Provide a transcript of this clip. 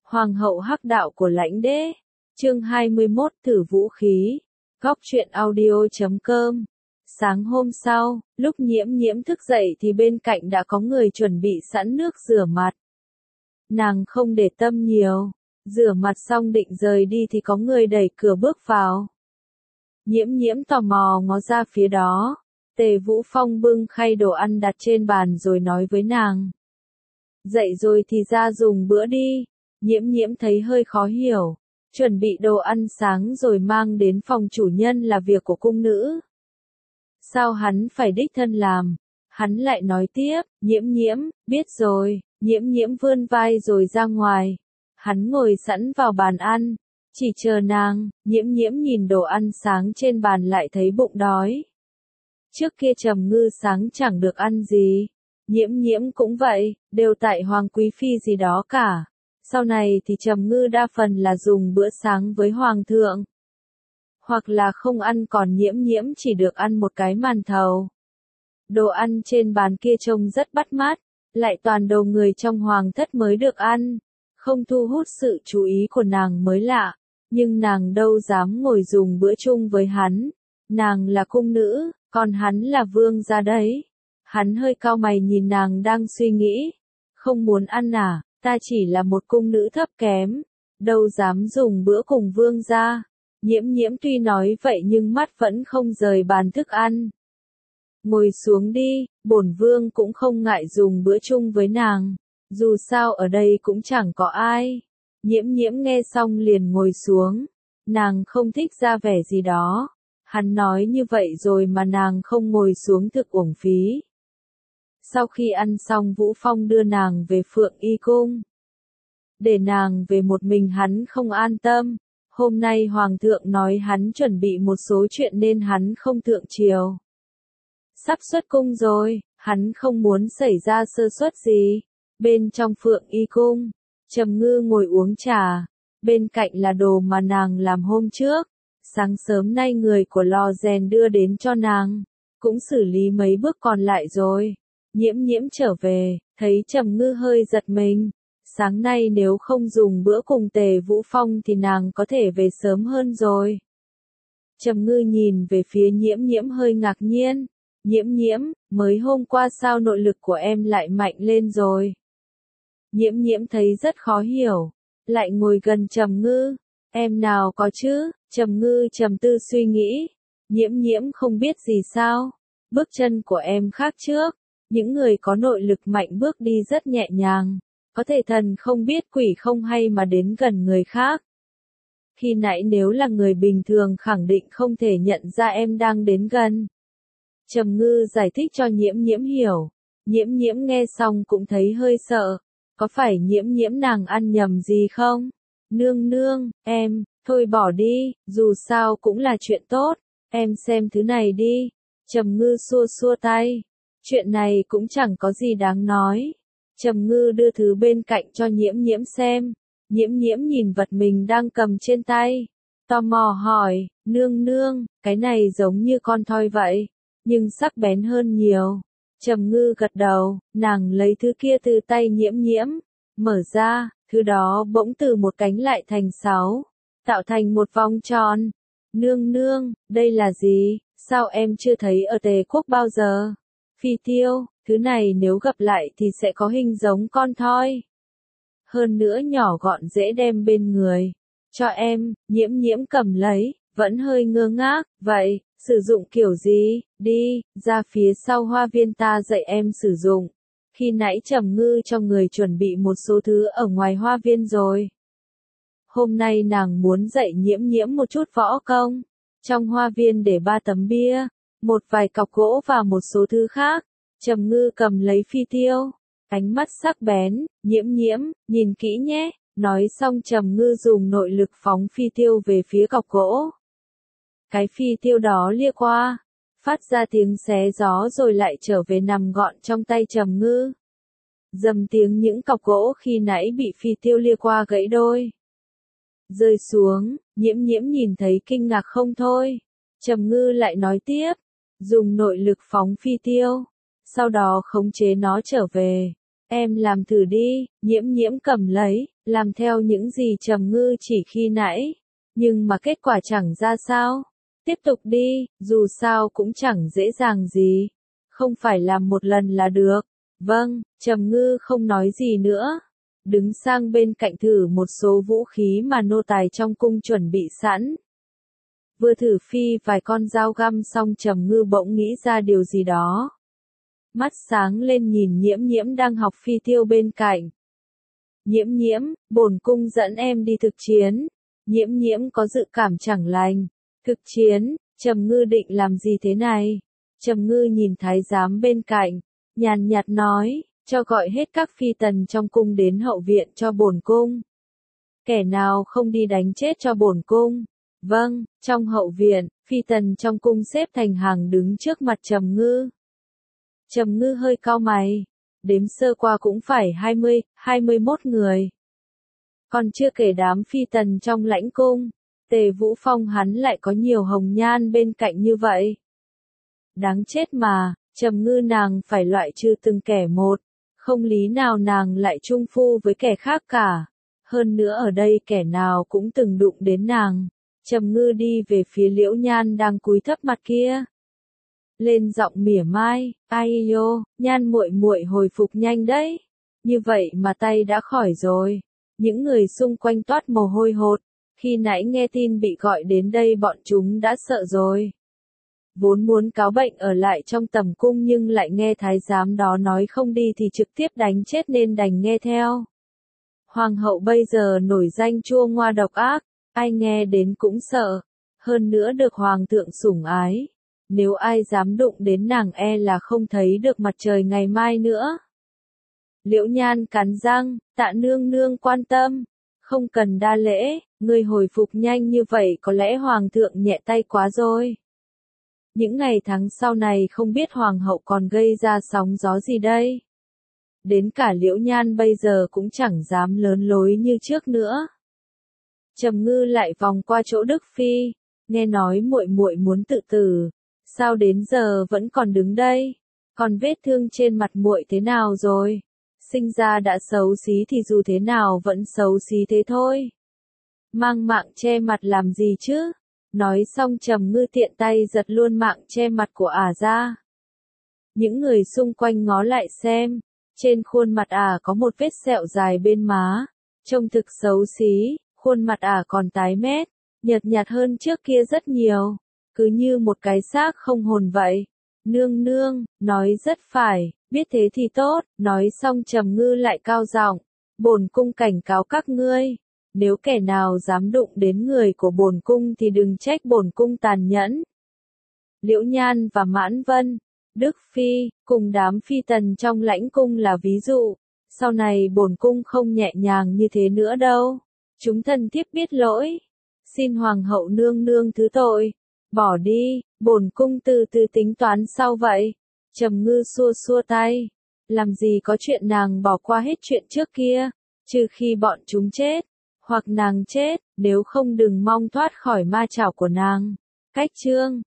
Hoàng hậu hắc đạo của lãnh đế. Chương 21 thử vũ khí. Góc truyện audio.com. Sáng hôm sau, lúc Nhiễm Nhiễm thức dậy thì bên cạnh đã có người chuẩn bị sẵn nước rửa mặt. Nàng không để tâm nhiều, rửa mặt xong định rời đi thì có người đẩy cửa bước vào. Nhiễm Nhiễm tò mò ngó ra phía đó, Tề Vũ Phong bưng khay đồ ăn đặt trên bàn rồi nói với nàng. Dậy rồi thì ra dùng bữa đi. Nhiễm Nhiễm thấy hơi khó hiểu, chuẩn bị đồ ăn sáng rồi mang đến phòng chủ nhân là việc của cung nữ. Sao hắn phải đích thân làm? Hắn lại nói tiếp, Nhiễm Nhiễm, biết rồi. Nhiễm Nhiễm vươn vai rồi ra ngoài. Hắn ngồi sẵn vào bàn ăn, chỉ chờ nàng. Nhiễm Nhiễm nhìn đồ ăn sáng trên bàn lại thấy bụng đói. Trước kia Trầm Ngư sáng chẳng được ăn gì. Nhiễm Nhiễm cũng vậy, đều tại Hoàng Quý Phi gì đó cả. Sau này thì Trầm Ngư đa phần là dùng bữa sáng với Hoàng thượng. Hoặc là không ăn, còn Nhiễm Nhiễm chỉ được ăn một cái màn thầu. Đồ ăn trên bàn kia trông rất bắt mắt, lại toàn đồ người trong hoàng thất mới được ăn. Không thu hút sự chú ý của nàng mới lạ, nhưng nàng đâu dám ngồi dùng bữa chung với hắn. Nàng là cung nữ, còn hắn là vương gia đấy. Hắn hơi cau mày nhìn nàng đang suy nghĩ. Không muốn ăn à, ta chỉ là một cung nữ thấp kém, đâu dám dùng bữa cùng vương gia. Nhiễm Nhiễm tuy nói vậy nhưng mắt vẫn không rời bàn thức ăn. Ngồi xuống đi, bổn vương cũng không ngại dùng bữa chung với nàng. Dù sao ở đây cũng chẳng có ai. Nhiễm Nhiễm nghe xong liền ngồi xuống. Nàng không thích ra vẻ gì đó. Hắn nói như vậy rồi mà nàng không ngồi xuống thực uổng phí. Sau khi ăn xong Vũ Phong đưa nàng về Phượng Y Cung. Để nàng về một mình hắn không an tâm. Hôm nay Hoàng thượng nói hắn chuẩn bị một số chuyện nên hắn không thượng triều. Sắp xuất cung rồi, hắn không muốn xảy ra sơ suất gì. Bên trong Phượng Y Cung, Trầm Ngư ngồi uống trà. Bên cạnh là đồ mà nàng làm hôm trước. Sáng sớm nay người của lò rèn đưa đến cho nàng. Cũng xử lý mấy bước còn lại rồi. Nhiễm Nhiễm trở về, thấy Trầm Ngư hơi giật mình. Sáng nay nếu không dùng bữa cùng Tề Vũ Phong thì nàng có thể về sớm hơn rồi. Trầm Ngư nhìn về phía Nhiễm Nhiễm hơi ngạc nhiên. Nhiễm Nhiễm, mới hôm qua sao nội lực của em lại mạnh lên rồi? Nhiễm Nhiễm thấy rất khó hiểu, lại ngồi gần Trầm Ngư. Em nào có chứ? Trầm Ngư trầm tư suy nghĩ. Nhiễm Nhiễm không biết gì sao? Bước chân của em khác trước. Những người có nội lực mạnh bước đi rất nhẹ nhàng. Có thể thần không biết quỷ không hay mà đến gần người khác. Khi nãy nếu là người bình thường khẳng định không thể nhận ra em đang đến gần. Trầm Ngư giải thích cho Nhiễm Nhiễm hiểu. Nhiễm Nhiễm nghe xong cũng thấy hơi sợ. Có phải Nhiễm Nhiễm nàng ăn nhầm gì không? Nương nương, em, thôi bỏ đi, dù sao cũng là chuyện tốt. Em xem thứ này đi. Trầm Ngư xua xua tay. Chuyện này cũng chẳng có gì đáng nói. Trầm Ngư đưa thứ bên cạnh cho Nhiễm Nhiễm xem. Nhiễm Nhiễm nhìn vật mình đang cầm trên tay. Tò mò hỏi, nương nương, cái này giống như con thoi vậy, nhưng sắc bén hơn nhiều. Trầm Ngư gật đầu, nàng lấy thứ kia từ tay Nhiễm Nhiễm. Mở ra, thứ đó bỗng từ một cánh lại thành 6, tạo thành một vòng tròn. Nương nương, đây là gì? Sao em chưa thấy ở Tề quốc bao giờ? Phi tiêu, thứ này nếu gặp lại thì sẽ có hình giống con thoi. Hơn nữa nhỏ gọn dễ đem bên người. Cho em. Nhiễm Nhiễm cầm lấy, vẫn hơi ngơ ngác. Vậy, sử dụng kiểu gì? Đi, ra phía sau hoa viên ta dạy em sử dụng. Khi nãy Trầm Ngư cho người chuẩn bị một số thứ ở ngoài hoa viên rồi. Hôm nay nàng muốn dạy Nhiễm Nhiễm một chút võ công. Trong hoa viên để 3 tấm bia, một vài cọc gỗ và một số thứ khác. Trầm Ngư cầm lấy phi tiêu, ánh mắt sắc bén. Nhiễm Nhiễm, nhìn kỹ nhé. Nói xong Trầm Ngư dùng nội lực phóng phi tiêu về phía cọc gỗ. Cái phi tiêu đó lia qua, phát ra tiếng xé gió rồi lại trở về nằm gọn trong tay Trầm Ngư. Dầm tiếng những cọc gỗ khi nãy bị phi tiêu lia qua gãy đôi. Rơi xuống, Nhiễm Nhiễm nhìn thấy kinh ngạc không thôi. Trầm Ngư lại nói tiếp, dùng nội lực phóng phi tiêu, sau đó khống chế nó trở về. Em làm thử đi. Nhiễm Nhiễm cầm lấy, làm theo những gì Trầm Ngư chỉ khi nãy, nhưng mà kết quả chẳng ra sao. Tiếp tục đi, dù sao cũng chẳng dễ dàng gì, không phải làm một lần là được. Vâng, Trầm Ngư không nói gì nữa, đứng sang bên cạnh thử một số vũ khí mà nô tài trong cung chuẩn bị sẵn. Vừa thử phi vài con dao găm xong Trầm Ngư bỗng nghĩ ra điều gì đó. Mắt sáng lên nhìn Nhiễm Nhiễm đang học phi tiêu bên cạnh. Nhiễm Nhiễm, bổn cung dẫn em đi thực chiến. Nhiễm Nhiễm có dự cảm chẳng lành. Thực chiến, Trầm Ngư định làm gì thế này? Trầm Ngư nhìn thái giám bên cạnh, nhàn nhạt nói, cho gọi hết các phi tần trong cung đến hậu viện cho bổn cung. Kẻ nào không đi đánh chết cho bổn cung. Vâng, trong hậu viện, phi tần trong cung xếp thành hàng đứng trước mặt Trầm Ngư. Trầm Ngư hơi cau mày, đếm sơ qua cũng phải 20, 21 người. Còn chưa kể đám phi tần trong lãnh cung, Tề Vũ Phong hắn lại có nhiều hồng nhan bên cạnh như vậy. Đáng chết mà, Trầm Ngư nàng phải loại trừ từng kẻ một, không lý nào nàng lại chung phu với kẻ khác cả. Hơn nữa ở đây kẻ nào cũng từng đụng đến nàng. Trầm Ngư đi về phía Liễu Nhan đang cúi thấp mặt kia. Lên giọng mỉa mai, ai yo, Nhan muội muội hồi phục nhanh đấy. Như vậy mà tay đã khỏi rồi. Những người xung quanh toát mồ hôi hột. Khi nãy nghe tin bị gọi đến đây bọn chúng đã sợ rồi. Vốn muốn cáo bệnh ở lại trong tầm cung nhưng lại nghe thái giám đó nói không đi thì trực tiếp đánh chết nên đành nghe theo. Hoàng hậu bây giờ nổi danh chua ngoa độc ác, ai nghe đến cũng sợ. Hơn nữa được hoàng thượng sủng ái. Nếu ai dám đụng đến nàng e là không thấy được mặt trời ngày mai nữa. Liễu Nhan cắn răng, Tạ nương nương quan tâm. Không cần đa lễ, người hồi phục nhanh như vậy có lẽ hoàng thượng nhẹ tay quá rồi. Những ngày tháng sau này không biết hoàng hậu còn gây ra sóng gió gì đây. Đến cả Liễu Nhan bây giờ cũng chẳng dám lớn lối như trước nữa. Trầm Ngư lại vòng qua chỗ Đức Phi, nghe nói muội muội muốn tự tử, sao đến giờ vẫn còn đứng đây? Còn vết thương trên mặt muội thế nào rồi? Sinh ra đã xấu xí thì dù thế nào vẫn xấu xí thế thôi. Mang mạng che mặt làm gì chứ? Nói xong Trầm Ngư tiện tay giật luôn mạng che mặt của ả ra. Những người xung quanh ngó lại xem, trên khuôn mặt ả có một vết sẹo dài bên má, trông thực xấu xí, khuôn mặt ả còn tái mét, nhợt nhạt hơn trước kia rất nhiều, cứ như một cái xác không hồn vậy. Nương nương, nói rất phải, biết thế thì tốt, nói xong Trầm Ngư lại cao giọng, bổn cung cảnh cáo các ngươi, nếu kẻ nào dám đụng đến người của bổn cung thì đừng trách bổn cung tàn nhẫn. Liễu Nhan và Mãn Vân, Đức Phi, cùng đám phi tần trong lãnh cung là ví dụ, sau này bổn cung không nhẹ nhàng như thế nữa đâu. Chúng thần thiếp biết lỗi, xin hoàng hậu nương nương thứ tội, bỏ đi, bổn cung từ từ tính toán sau vậy. Trầm Ngư xua xua tay, làm gì có chuyện nàng bỏ qua hết chuyện trước kia, trừ khi bọn chúng chết, hoặc nàng chết, nếu không đừng mong thoát khỏi ma chảo của nàng. Cách chương